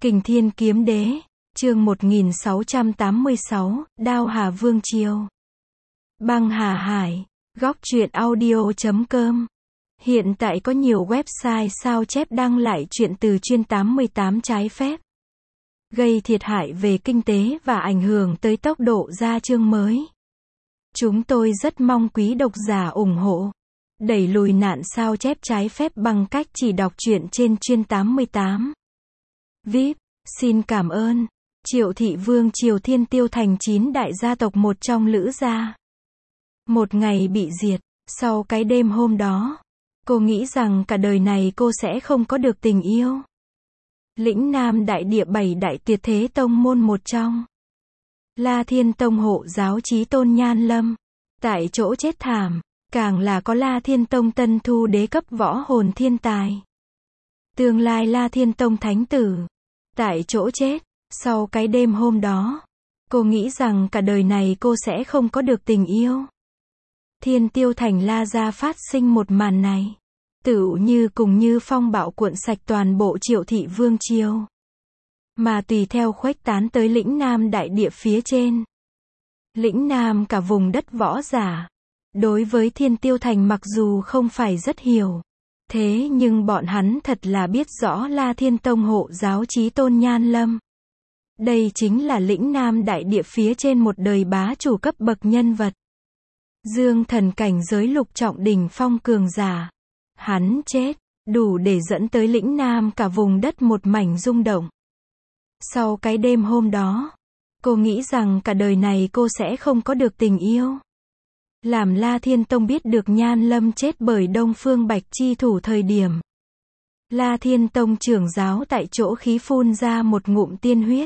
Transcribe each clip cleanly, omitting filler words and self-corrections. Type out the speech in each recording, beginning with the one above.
Kình Thiên Kiếm Đế, chương 1686, Đao Hà Vương Triều. Băng Hà Hải, góc truyện audio.com. Hiện tại có nhiều website sao chép đăng lại truyện từ chuyên 88 trái phép, gây thiệt hại về kinh tế và ảnh hưởng tới tốc độ ra chương mới. Chúng tôi rất mong quý độc giả ủng hộ, đẩy lùi nạn sao chép trái phép bằng cách chỉ đọc truyện trên chuyên 88. VIP, xin cảm ơn. Triệu Thị Vương triều Thiên Tiêu thành 9 đại gia tộc một trong Lữ gia. Một ngày bị diệt, sau cái đêm hôm đó, cô nghĩ rằng cả đời này cô sẽ không có được tình yêu. Lĩnh Nam đại địa 7 đại tuyệt thế tông môn một trong, La Thiên Tông hộ giáo Chí Tôn Nhan Lâm, tại chỗ chết thảm, càng là có La Thiên Tông tân thu đế cấp võ hồn thiên tài, tương lai La Thiên Tông thánh tử, tại chỗ chết. Sau cái đêm hôm đó, cô nghĩ rằng cả đời này cô sẽ không có được tình yêu. Thiên Tiêu thành La gia phát sinh một màn này, tựu như cùng như phong bạo cuộn sạch toàn bộ Triệu Thị Vương triều, mà tùy theo khuếch tán tới lĩnh Nam đại địa phía trên. Lĩnh Nam cả vùng đất võ giả, đối với Thiên Tiêu thành mặc dù không phải rất hiểu, thế nhưng bọn hắn thật là biết rõ La Thiên Tông hộ giáo Chí Tôn Nhan Lâm. Đây chính là lĩnh Nam đại địa phía trên một đời bá chủ cấp bậc nhân vật. Dương thần cảnh giới lục trọng đỉnh phong cường giả. Hắn chết, đủ để dẫn tới lĩnh Nam cả vùng đất một mảnh rung động. Sau cái đêm hôm đó, cô nghĩ rằng cả đời này cô sẽ không có được tình yêu. Làm La Thiên Tông biết được Nhan Lâm chết bởi Đông Phương Bạch chi thủ thời điểm, La Thiên Tông trưởng giáo tại chỗ khí phun ra một ngụm tiên huyết,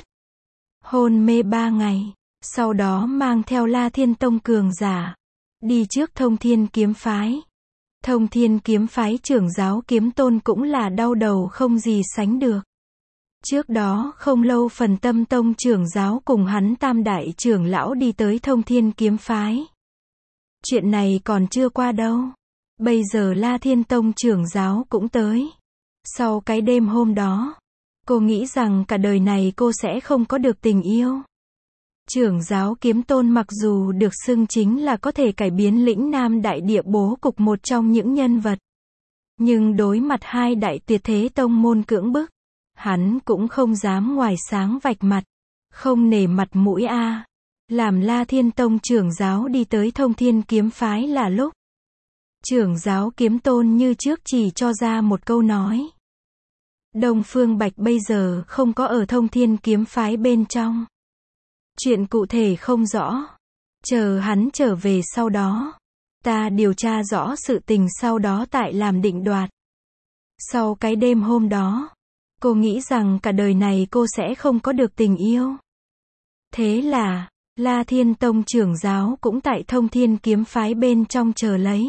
hôn mê 3 ngày, sau đó mang theo La Thiên Tông cường giả, đi trước Thông Thiên Kiếm Phái. Thông Thiên Kiếm Phái trưởng giáo Kiếm Tôn cũng là đau đầu không gì sánh được. Trước đó không lâu Phần Tâm Tông trưởng giáo cùng hắn tam đại trưởng lão đi tới Thông Thiên Kiếm Phái. Chuyện này còn chưa qua đâu. Bây giờ La Thiên Tông trưởng giáo cũng tới. Sau cái đêm hôm đó, cô nghĩ rằng cả đời này cô sẽ không có được tình yêu. Trưởng giáo Kiếm Tôn mặc dù được xưng chính là có thể cải biến lĩnh Nam đại địa bố cục một trong những nhân vật, nhưng đối mặt hai đại tuyệt thế tông môn cưỡng bức, hắn cũng không dám ngoài sáng vạch mặt, không nể mặt mũi a. Làm La Thiên Tông trưởng giáo đi tới Thông Thiên Kiếm Phái là lúc trưởng giáo Kiếm Tôn như trước chỉ cho ra một câu nói: Đông Phương Bạch bây giờ không có ở Thông Thiên Kiếm Phái bên trong. Chuyện cụ thể không rõ. Chờ hắn trở về sau đó, ta điều tra rõ sự tình sau đó tại làm định đoạt. Sau cái đêm hôm đó, cô nghĩ rằng cả đời này cô sẽ không có được tình yêu. Thế là, La Thiên Tông trưởng giáo cũng tại Thông Thiên Kiếm Phái bên trong chờ lấy.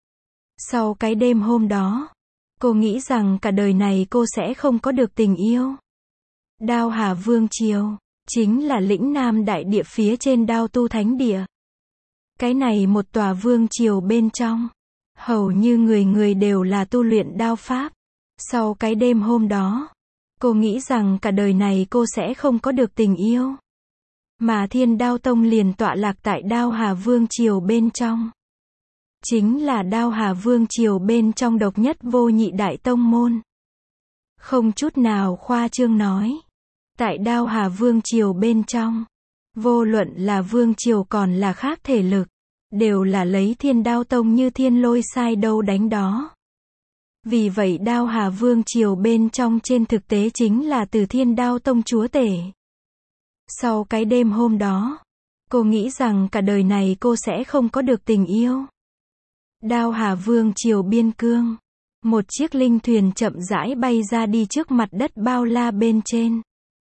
Sau cái đêm hôm đó, cô nghĩ rằng cả đời này cô sẽ không có được tình yêu. Đao Hà Vương triều, chính là lĩnh Nam đại địa phía trên Đao Tu Thánh Địa. Cái này một tòa vương triều bên trong, hầu như người người đều là tu luyện đao pháp. Sau cái đêm hôm đó, cô nghĩ rằng cả đời này cô sẽ không có được tình yêu. Mà Thiên Đao Tông liền tọa lạc tại Đao Hà Vương triều bên trong. Chính là Đao Hà Vương triều bên trong độc nhất vô nhị đại tông môn. Không chút nào khoa trương nói, tại Đao Hà Vương triều bên trong, vô luận là vương triều còn là khác thể lực, đều là lấy Thiên Đao Tông như thiên lôi sai đâu đánh đó. Vì vậy Đao Hà Vương triều bên trong trên thực tế chính là từ Thiên Đao Tông chúa tể. Sau cái đêm hôm đó, cô nghĩ rằng cả đời này cô sẽ không có được tình yêu. Đao Hà Vương triều biên cương, một chiếc linh thuyền chậm rãi bay ra đi trước mặt đất bao la bên trên.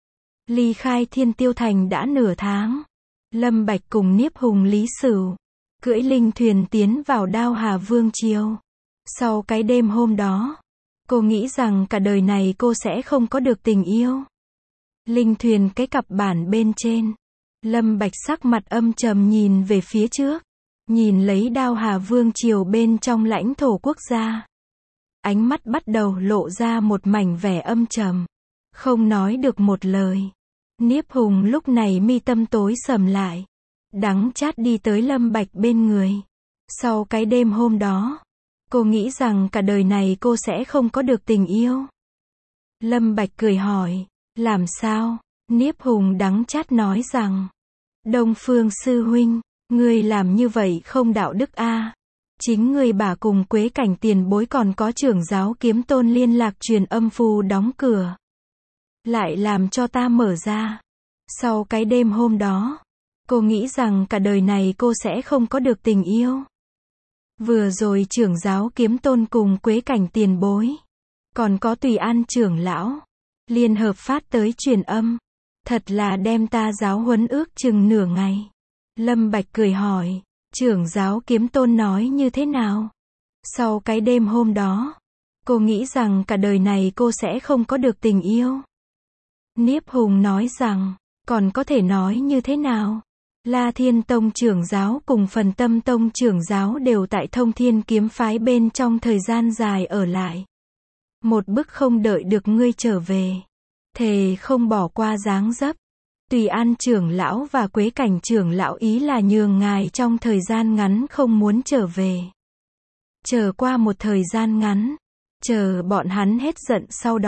Ly khai Thiên Tiêu thành đã nửa tháng, Lâm Bạch cùng Niếp Hùng Lý Sửu cưỡi linh thuyền tiến vào Đao Hà Vương triều. Sau cái đêm hôm đó, cô nghĩ rằng cả đời này cô sẽ không có được tình yêu. Linh thuyền cái cặp bản bên trên, Lâm Bạch sắc mặt âm trầm nhìn về phía trước, nhìn lấy Đao Hà Vương triều bên trong lãnh thổ quốc gia. Ánh mắt bắt đầu lộ ra một mảnh vẻ âm trầm. không nói được một lời. Niếp Hùng lúc này mi tâm tối sầm lại, đắng chát đi tới Lâm Bạch bên người. Sau cái đêm hôm đó, cô nghĩ rằng cả đời này cô sẽ không có được tình yêu. Lâm Bạch cười hỏi, làm sao? Niếp Hùng đắng chát nói rằng, Đông Phương sư huynh, ngươi làm như vậy không đạo đức a. Chính ngươi bà cùng Quế Cảnh tiền bối còn có trưởng giáo Kiếm Tôn liên lạc truyền âm phù đóng cửa, lại làm cho ta mở ra. Sau cái đêm hôm đó, cô nghĩ rằng cả đời này cô sẽ không có được tình yêu. Vừa rồi trưởng giáo Kiếm Tôn cùng Quế Cảnh tiền bối, còn có Tùy An trưởng lão, liên hợp phát tới truyền âm. Thật là đem ta giáo huấn ước chừng nửa ngày. Lâm Bạch cười hỏi, trưởng giáo Kiếm Tôn nói như thế nào? Sau cái đêm hôm đó, cô nghĩ rằng cả đời này cô sẽ không có được tình yêu. Niếp Hùng nói rằng, còn có thể nói như thế nào? La Thiên Tông trưởng giáo cùng Phần Tâm Tông trưởng giáo đều tại Thông Thiên kiếm phái bên trong thời gian dài ở lại. Một bức không đợi được ngươi trở về, thề không bỏ qua dáng dấp. Tùy An trưởng lão và Quế Cảnh trưởng lão ý là nhường ngài trong thời gian ngắn không muốn trở về. Chờ qua một thời gian ngắn, chờ bọn hắn hết giận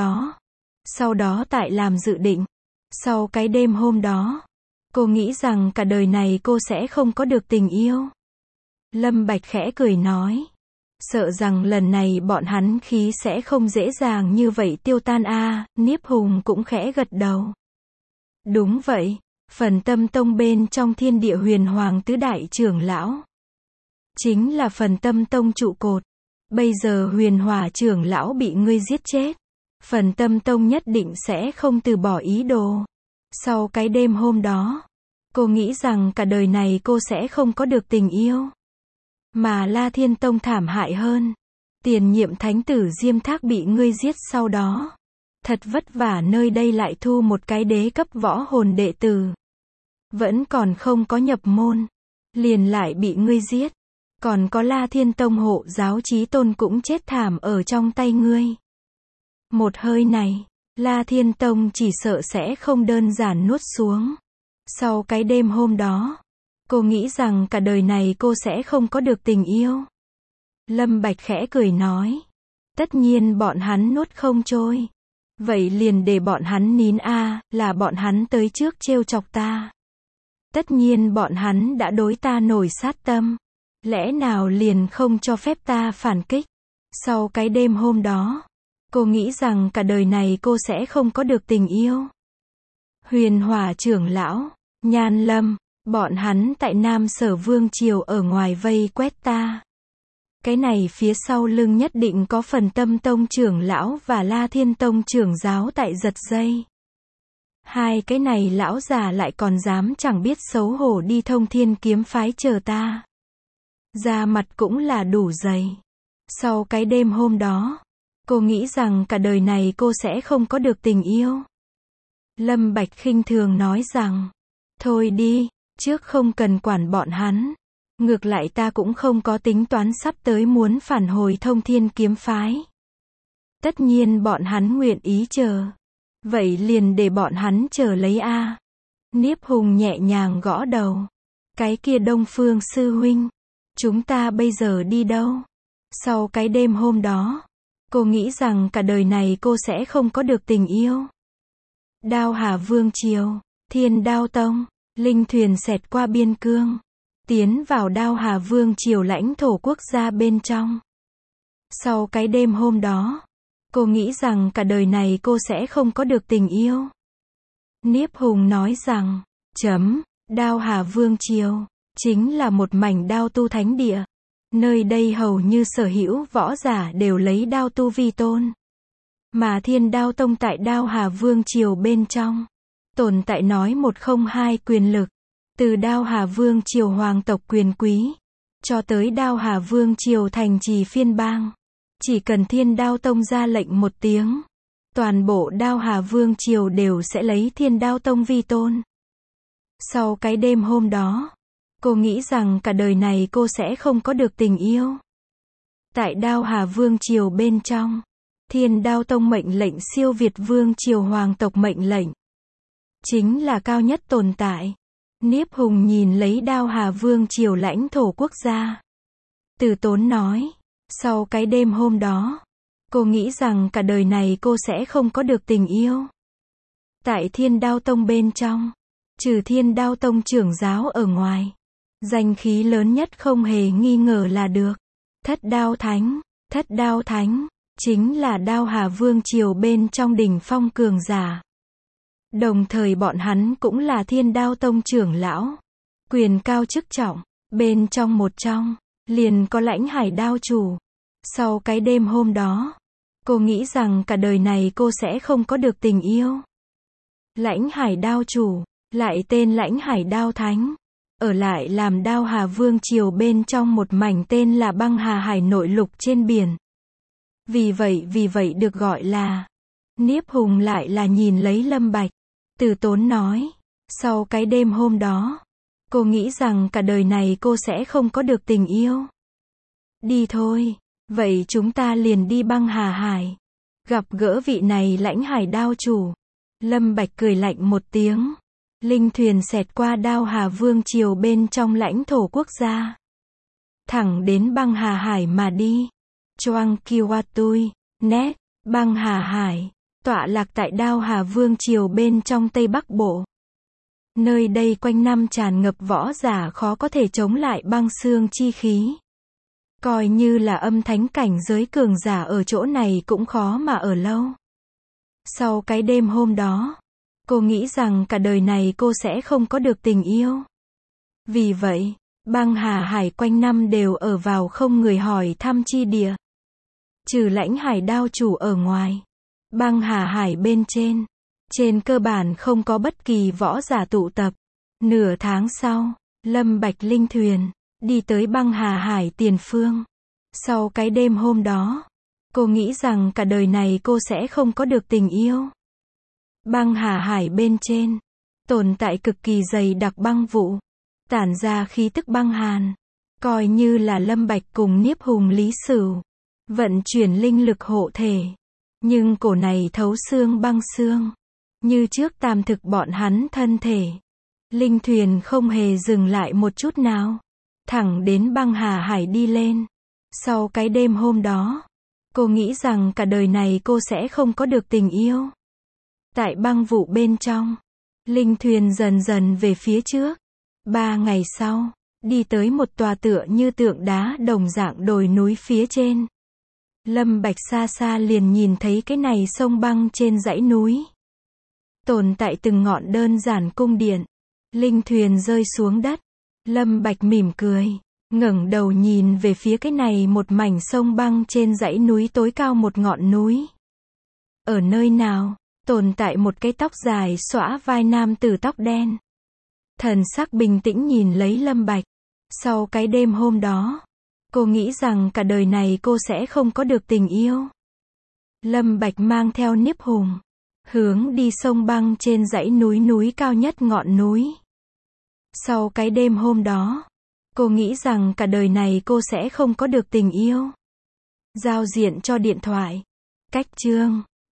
sau đó tại làm dự định. Sau cái đêm hôm đó, cô nghĩ rằng cả đời này cô sẽ không có được tình yêu. Lâm Bạch khẽ cười nói, sợ rằng lần này bọn hắn khí sẽ không dễ dàng như vậy tiêu tan a. Niếp Hùng cũng khẽ gật đầu. Đúng vậy, Phần Tâm Tông bên trong Thiên Địa Huyền Hoàng tứ đại trưởng lão, chính là Phần Tâm Tông trụ cột. Bây giờ Huyền Hỏa trưởng lão bị ngươi giết chết, Phần Tâm Tông nhất định sẽ không từ bỏ ý đồ. Sau cái đêm hôm đó, cô nghĩ rằng cả đời này cô sẽ không có được tình yêu. Mà La Thiên Tông thảm hại hơn. Tiền nhiệm thánh tử Diêm Thác bị ngươi giết sau đó. Thật vất vả nơi đây lại thu một cái đế cấp võ hồn đệ tử. Vẫn còn không có nhập môn, liền lại bị ngươi giết. Còn có La Thiên Tông hộ giáo Chí Tôn cũng chết thảm ở trong tay ngươi. Một hơi này, La Thiên Tông chỉ sợ sẽ không đơn giản nuốt xuống. Sau cái đêm hôm đó, cô nghĩ rằng cả đời này cô sẽ không có được tình yêu. Lâm Bạch khẽ cười nói, tất nhiên bọn hắn nuốt không trôi. Vậy liền để bọn hắn nín a, là bọn hắn tới trước trêu chọc ta. Tất nhiên bọn hắn đã đối ta nổi sát tâm. Lẽ nào liền không cho phép ta phản kích? Sau cái đêm hôm đó, cô nghĩ rằng cả đời này cô sẽ không có được tình yêu. Huyền Hỏa trưởng lão, Nhan Lâm, bọn hắn tại Nam Sở Vương Triều ở ngoài vây quét ta. Cái này phía sau lưng nhất định có Phần Tâm Tông trưởng lão và La Thiên Tông trưởng giáo tại giật dây. Hai cái này lão già lại còn dám chẳng biết xấu hổ đi Thông Thiên kiếm phái chờ ta. Da mặt cũng là đủ dày. Sau cái đêm hôm đó, cô nghĩ rằng cả đời này cô sẽ không có được tình yêu. Lâm Bạch khinh thường nói rằng, thôi đi, trước không cần quản bọn hắn. Ngược lại ta cũng không có tính toán sắp tới muốn phản hồi Thông Thiên kiếm phái. Tất nhiên bọn hắn nguyện ý chờ. Vậy liền để bọn hắn chờ lấy a. Niếp Hùng nhẹ nhàng gõ đầu. Cái kia Đông Phương sư huynh, chúng ta bây giờ đi đâu? Sau cái đêm hôm đó, cô nghĩ rằng cả đời này cô sẽ không có được tình yêu. Đao Hà Vương Triều, Thiên Đao Tông, linh thuyền xẹt qua biên cương, tiến vào Đao Hà Vương Triều lãnh thổ quốc gia bên trong. Sau cái đêm hôm đó, cô nghĩ rằng cả đời này cô sẽ không có được tình yêu. Niếp Hùng nói rằng, Đao Hà Vương Triều, chính là một mảnh đao tu thánh địa. Nơi đây hầu như sở hữu võ giả đều lấy đao tu vi tôn. Mà Thiên Đao Tông tại Đao Hà Vương Triều bên trong, tồn tại nói một không hai quyền lực. Từ Đao Hà Vương Triều hoàng tộc quyền quý, cho tới Đao Hà Vương Triều thành trì phiên bang. Chỉ cần Thiên Đao Tông ra lệnh một tiếng, toàn bộ Đao Hà Vương Triều đều sẽ lấy Thiên Đao Tông vi tôn. Sau cái đêm hôm đó, cô nghĩ rằng cả đời này cô sẽ không có được tình yêu. Tại Đao Hà Vương Triều bên trong, Thiên Đao Tông mệnh lệnh siêu việt vương triều hoàng tộc mệnh lệnh. Chính là cao nhất tồn tại. Niếp Hùng nhìn lấy Đao Hà vương triều lãnh thổ quốc gia. Từ Tốn nói, sau cái đêm hôm đó, cô nghĩ rằng cả đời này cô sẽ không có được tình yêu. Tại Thiên Đao Tông bên trong, trừ Thiên Đao Tông trưởng giáo ở ngoài, danh khí lớn nhất không hề nghi ngờ là được Thất Đao Thánh. Thất Đao Thánh chính là Đao Hà vương triều bên trong đỉnh phong cường giả. Đồng thời bọn hắn cũng là Thiên Đao Tông trưởng lão, quyền cao chức trọng, bên trong một trong, liền có Lãnh Hải đao chủ. Sau cái đêm hôm đó, cô nghĩ rằng cả đời này cô sẽ không có được tình yêu. Lãnh Hải đao chủ, lại tên Lãnh Hải đao thánh, ở lại làm Đao Hà vương triều bên trong một mảnh tên là Băng Hà Hải nội lục trên biển. Vì vậy được gọi là. Niếp Hùng lại là nhìn lấy Lâm Bạch. Từ Tốn nói, sau cái đêm hôm đó, cô nghĩ rằng cả đời này cô sẽ không có được tình yêu. Đi thôi, vậy chúng ta liền đi Băng Hà Hải, gặp gỡ vị này Lãnh Hải đao chủ. Lâm Bạch cười lạnh một tiếng. Linh thuyền xẹt qua Đao Hà vương triều bên trong lãnh thổ quốc gia, thẳng đến Băng Hà Hải mà đi. Choang Kiwatui, Net, Băng Hà Hải, tọa lạc tại Đao Hà vương triều bên trong Tây Bắc Bộ. Nơi đây quanh năm tràn ngập võ giả khó có thể chống lại băng xương chi khí. Coi như là âm thánh cảnh giới cường giả ở chỗ này cũng khó mà ở lâu. Sau cái đêm hôm đó, cô nghĩ rằng cả đời này cô sẽ không có được tình yêu. Vì vậy, Băng Hà Hải quanh năm đều ở vào không người hỏi thăm chi địa. Trừ Lãnh Hải đao chủ ở ngoài, Băng Hà Hải bên trên cơ bản không có bất kỳ võ giả tụ tập. Nửa tháng sau, Lâm Bạch linh thuyền đi tới Băng Hà Hải tiền phương. Sau cái đêm hôm đó, cô nghĩ rằng cả đời này cô sẽ không có được tình yêu. Băng Hà Hải bên trên tồn tại cực kỳ dày đặc băng vụ, tản ra khí tức băng hàn. Coi như là Lâm Bạch cùng Niếp Hùng Lý Sửu vận chuyển linh lực hộ thể, nhưng cổ này thấu xương băng xương, như trước tạm thực bọn hắn thân thể. Linh thuyền không hề dừng lại một chút nào, thẳng đến Băng Hà Hải đi lên. Sau cái đêm hôm đó, cô nghĩ rằng cả đời này cô sẽ không có được tình yêu. Tại băng vụ bên trong, linh thuyền dần dần về phía trước. 3 ngày sau, đi tới một tòa tựa như tượng đá đồng dạng đồi núi phía trên. Lâm Bạch xa xa liền nhìn thấy cái này sông băng trên dãy núi. Tồn tại từng ngọn đơn giản cung điện. Linh thuyền rơi xuống đất. Lâm Bạch mỉm cười, ngẩng đầu nhìn về phía cái này một mảnh sông băng trên dãy núi tối cao một ngọn núi. Ở nơi nào, tồn tại một cái tóc dài xõa vai nam tử tóc đen. Thần sắc bình tĩnh nhìn lấy Lâm Bạch. Sau cái đêm hôm đó, cô nghĩ rằng cả đời này cô sẽ không có được tình yêu. Lâm Bạch mang theo Niếp Hùng, hướng đi sông băng trên dãy núi cao nhất ngọn núi. Sau cái đêm hôm đó, cô nghĩ rằng cả đời này cô sẽ không có được tình yêu. Giao diện cho điện thoại. Cách chương